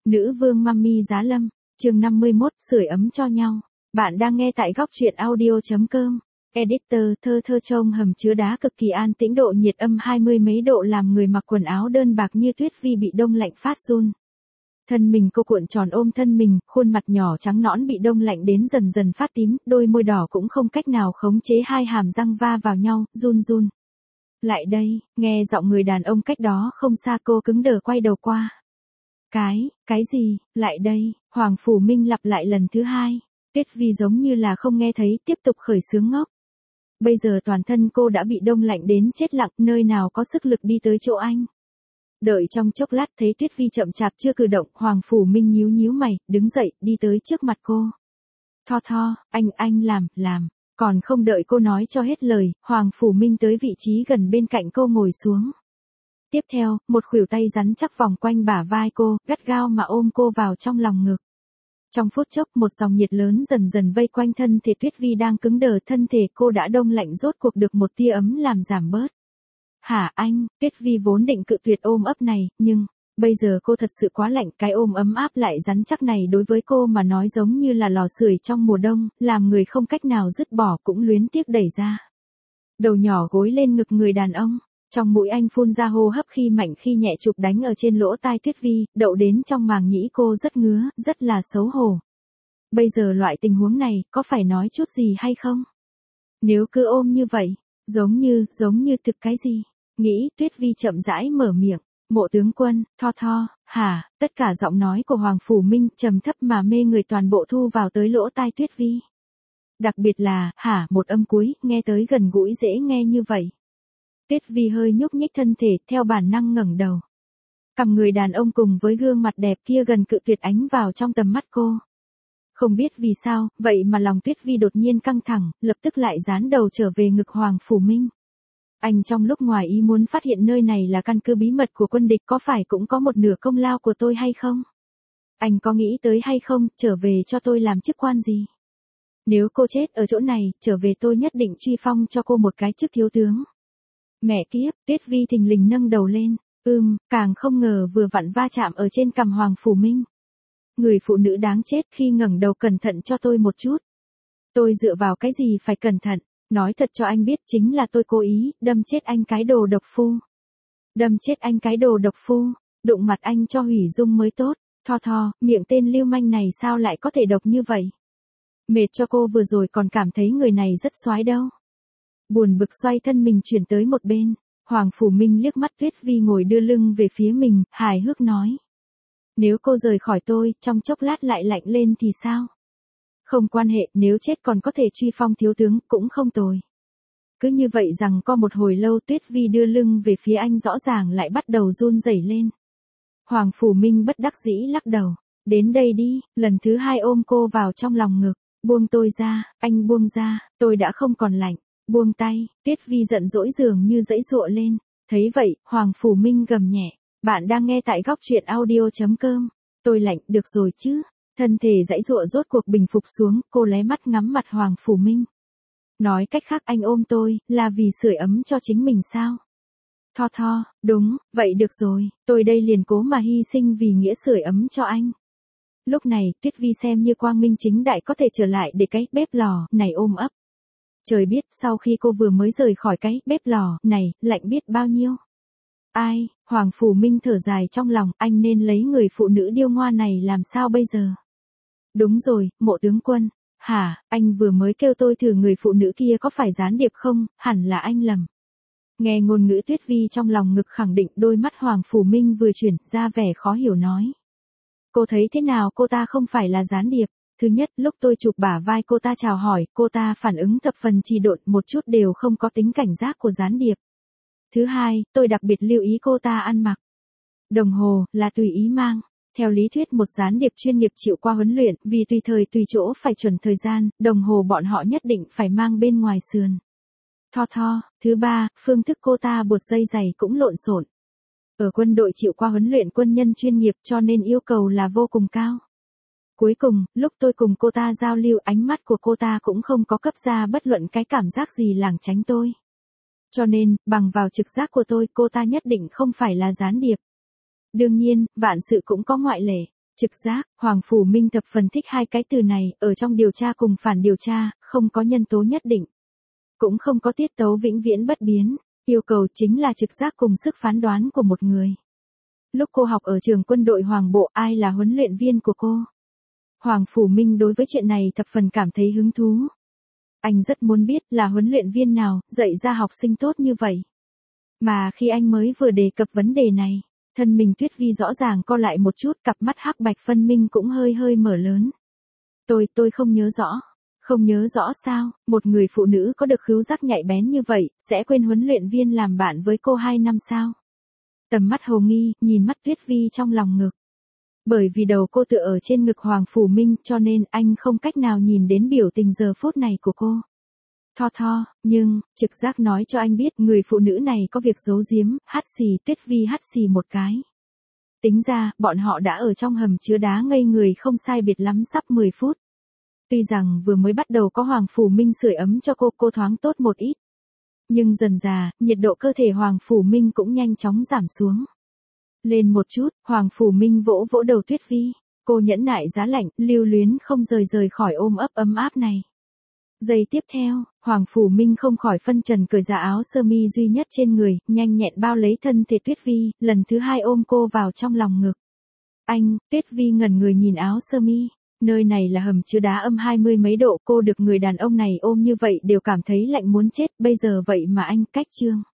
Nữ vương Mummy Giá Lâm, chương 51, sưởi ấm cho nhau. Bạn đang nghe tại góc truyện audio.com. Editor, thơ trong hầm chứa đá cực kỳ an tĩnh, độ nhiệt âm 20 mấy độ làm người mặc quần áo đơn bạc như tuyết vi bị đông lạnh phát run. Thân mình cô cuộn tròn ôm thân mình, khuôn mặt nhỏ trắng nõn bị đông lạnh đến dần dần phát tím, đôi môi đỏ cũng không cách nào khống chế hai hàm răng va vào nhau, run run. Lại đây, nghe giọng người đàn ông cách đó không xa, cô cứng đờ quay đầu qua. Cái gì, lại đây, Hoàng Phủ Minh lặp lại lần thứ hai. Tuyết Vi giống như là không nghe thấy, tiếp tục khởi xướng ngốc. Bây giờ toàn thân cô đã bị đông lạnh đến chết lặng, nơi nào có sức lực đi tới chỗ anh. Đợi trong chốc lát thấy Tuyết Vi chậm chạp chưa cử động, Hoàng Phủ Minh nhíu nhíu mày, đứng dậy, đi tới trước mặt cô. Tho, anh làm. Còn không đợi cô nói cho hết lời, Hoàng Phủ Minh tới vị trí gần bên cạnh cô ngồi xuống. Tiếp theo, một khuỷu tay rắn chắc vòng quanh bả vai cô, gắt gao mà ôm cô vào trong lòng ngực. Trong phút chốc, một dòng nhiệt lớn dần dần vây quanh thân thể Tuyết Vi đang cứng đờ, thân thể cô đã đông lạnh rốt cuộc được một tia ấm làm giảm bớt. Hả anh, Tuyết Vi vốn định cự tuyệt ôm ấp này, nhưng bây giờ cô thật sự quá lạnh, cái ôm ấm áp lại rắn chắc này đối với cô mà nói giống như là lò sưởi trong mùa đông, làm người không cách nào dứt bỏ, cũng luyến tiếc đẩy ra. Đầu nhỏ gối lên ngực người đàn ông. Trong mũi anh phun ra hô hấp khi mạnh khi nhẹ chụp đánh ở trên lỗ tai Tuyết Vi, đậu đến trong màng nhĩ cô rất ngứa, rất là xấu hổ. Bây giờ loại tình huống này, có phải nói chút gì hay không? Nếu cứ ôm như vậy, giống như thực cái gì? Nghĩ, Tuyết Vi chậm rãi mở miệng. Mộ tướng quân, Tho, hả? Tất cả giọng nói của Hoàng Phủ Minh trầm thấp mà mê người toàn bộ thu vào tới lỗ tai Tuyết Vi. Đặc biệt là, hả, một âm cuối, nghe tới gần gũi dễ nghe như vậy. Tuyết Vi hơi nhúc nhích thân thể, theo bản năng ngẩng đầu. Cằm người đàn ông cùng với gương mặt đẹp kia gần cự tuyệt ánh vào trong tầm mắt cô. Không biết vì sao, vậy mà lòng Tuyết Vi đột nhiên căng thẳng, lập tức lại dán đầu trở về ngực Hoàng Phủ Minh. Anh trong lúc ngoài ý muốn phát hiện nơi này là căn cứ bí mật của quân địch, có phải cũng có một nửa công lao của tôi hay không? Anh có nghĩ tới hay không, trở về cho tôi làm chức quan gì? Nếu cô chết ở chỗ này, trở về tôi nhất định truy phong cho cô một cái chức thiếu tướng. Mẹ kiếp, Tuyết Vi thình lình nâng đầu lên, càng không ngờ vừa vặn va chạm ở trên cằm Hoàng Phủ Minh. Người phụ nữ đáng chết, khi ngẩng đầu cẩn thận cho tôi một chút. Tôi dựa vào cái gì phải cẩn thận, nói thật cho anh biết chính là tôi cố ý, đâm chết anh cái đồ độc phu. Đâm chết anh cái đồ độc phu, đụng mặt anh cho hủy dung mới tốt, Tho, miệng tên lưu manh này sao lại có thể độc như vậy. Mệt cho cô vừa rồi còn cảm thấy người này rất xoái đâu. Buồn bực xoay thân mình chuyển tới một bên, Hoàng Phủ Minh liếc mắt Tuyết Vi ngồi đưa lưng về phía mình, hài hước nói. Nếu cô rời khỏi tôi, trong chốc lát lại lạnh lên thì sao? Không quan hệ, nếu chết còn có thể truy phong thiếu tướng, cũng không tồi. Cứ như vậy rằng có một hồi lâu Tuyết Vi đưa lưng về phía anh rõ ràng lại bắt đầu run rẩy lên. Hoàng Phủ Minh bất đắc dĩ lắc đầu, đến đây đi, lần thứ hai ôm cô vào trong lòng ngực, buông tôi ra, anh buông ra, tôi đã không còn lạnh. Buông tay, Tuyết Vi giận dỗi dường như giãy giụa lên. Thấy vậy, Hoàng Phủ Minh gầm nhẹ. Bạn đang nghe tại góc truyện audio.com. Tôi lạnh, được rồi chứ. Thân thể giãy giụa rốt cuộc bình phục xuống, cô lé mắt ngắm mặt Hoàng Phủ Minh. Nói cách khác anh ôm tôi, là vì sưởi ấm cho chính mình sao? Tho, đúng, vậy được rồi, tôi đây liền cố mà hy sinh vì nghĩa sưởi ấm cho anh. Lúc này, Tuyết Vi xem như quang minh chính đại có thể trở lại để cái bếp lò này ôm ấp. Trời biết sau khi cô vừa mới rời khỏi cái bếp lò này, lạnh biết bao nhiêu. Ai, Hoàng Phủ Minh thở dài trong lòng, anh nên lấy người phụ nữ điêu ngoa này làm sao bây giờ? Đúng rồi, Mộ tướng quân. Hả, anh vừa mới kêu tôi thử người phụ nữ kia có phải gián điệp không, hẳn là anh lầm. Nghe ngôn ngữ Tuyết Vi trong lòng ngực khẳng định, đôi mắt Hoàng Phủ Minh vừa chuyển ra vẻ khó hiểu nói. Cô thấy thế nào cô ta không phải là gián điệp? Thứ nhất, lúc tôi chụp bả vai cô ta chào hỏi, cô ta phản ứng thập phần trì độn, một chút đều không có tính cảnh giác của gián điệp. Thứ hai, tôi đặc biệt lưu ý cô ta ăn mặc. Đồng hồ, là tùy ý mang. Theo lý thuyết một gián điệp chuyên nghiệp chịu qua huấn luyện, vì tùy thời tùy chỗ phải chuẩn thời gian, đồng hồ bọn họ nhất định phải mang bên ngoài sườn. Tho. Thứ ba, phương thức cô ta buộc dây giày cũng lộn xộn. Ở quân đội chịu qua huấn luyện quân nhân chuyên nghiệp cho nên yêu cầu là vô cùng cao. Cuối cùng, lúc tôi cùng cô ta giao lưu, ánh mắt của cô ta cũng không có cấp ra bất luận cái cảm giác gì lảng tránh tôi. Cho nên, bằng vào trực giác của tôi, cô ta nhất định không phải là gián điệp. Đương nhiên, vạn sự cũng có ngoại lệ. Trực giác, Hoàng Phủ Minh thập phần thích hai cái từ này, ở trong điều tra cùng phản điều tra, không có nhân tố nhất định. Cũng không có tiết tấu vĩnh viễn bất biến, yêu cầu chính là trực giác cùng sức phán đoán của một người. Lúc cô học ở trường quân đội Hoàng Bộ, ai là huấn luyện viên của cô? Hoàng Phủ Minh đối với chuyện này thập phần cảm thấy hứng thú. Anh rất muốn biết là huấn luyện viên nào dạy ra học sinh tốt như vậy. Mà khi anh mới vừa đề cập vấn đề này, thân mình Tuyết Vi rõ ràng co lại một chút, cặp mắt hắc bạch phân minh cũng hơi hơi mở lớn. Tôi không nhớ rõ. Không nhớ rõ sao, một người phụ nữ có được khứu giác nhạy bén như vậy, sẽ quên huấn luyện viên làm bạn với cô 2 năm sao? Tầm mắt hồ nghi, nhìn mắt Tuyết Vi trong lòng ngực. Bởi vì đầu cô tựa ở trên ngực Hoàng Phủ Minh cho nên anh không cách nào nhìn đến biểu tình giờ phút này của cô. Tho, nhưng, trực giác nói cho anh biết người phụ nữ này có việc giấu giếm, hắt xì. Tuyết Vi hắt xì một cái. Tính ra, bọn họ đã ở trong hầm chứa đá ngây người không sai biệt lắm sắp 10 phút. Tuy rằng vừa mới bắt đầu có Hoàng Phủ Minh sưởi ấm cho cô thoáng tốt một ít. Nhưng dần dà, nhiệt độ cơ thể Hoàng Phủ Minh cũng nhanh chóng giảm xuống. Lên một chút, Hoàng Phủ Minh vỗ vỗ đầu Tuyết Vi. Cô nhẫn nại giá lạnh, lưu luyến không rời khỏi ôm ấp ấm áp này. Giây tiếp theo, Hoàng Phủ Minh không khỏi phân trần cởi ra áo sơ mi duy nhất trên người, nhanh nhẹn bao lấy thân thể Tuyết Vi, lần thứ 2 ôm cô vào trong lòng ngực. Anh, Tuyết Vi ngẩn người nhìn áo sơ mi. Nơi này là hầm chứa đá âm 20 mấy độ, cô được người đàn ông này ôm như vậy đều cảm thấy lạnh muốn chết, bây giờ vậy mà anh cách chương.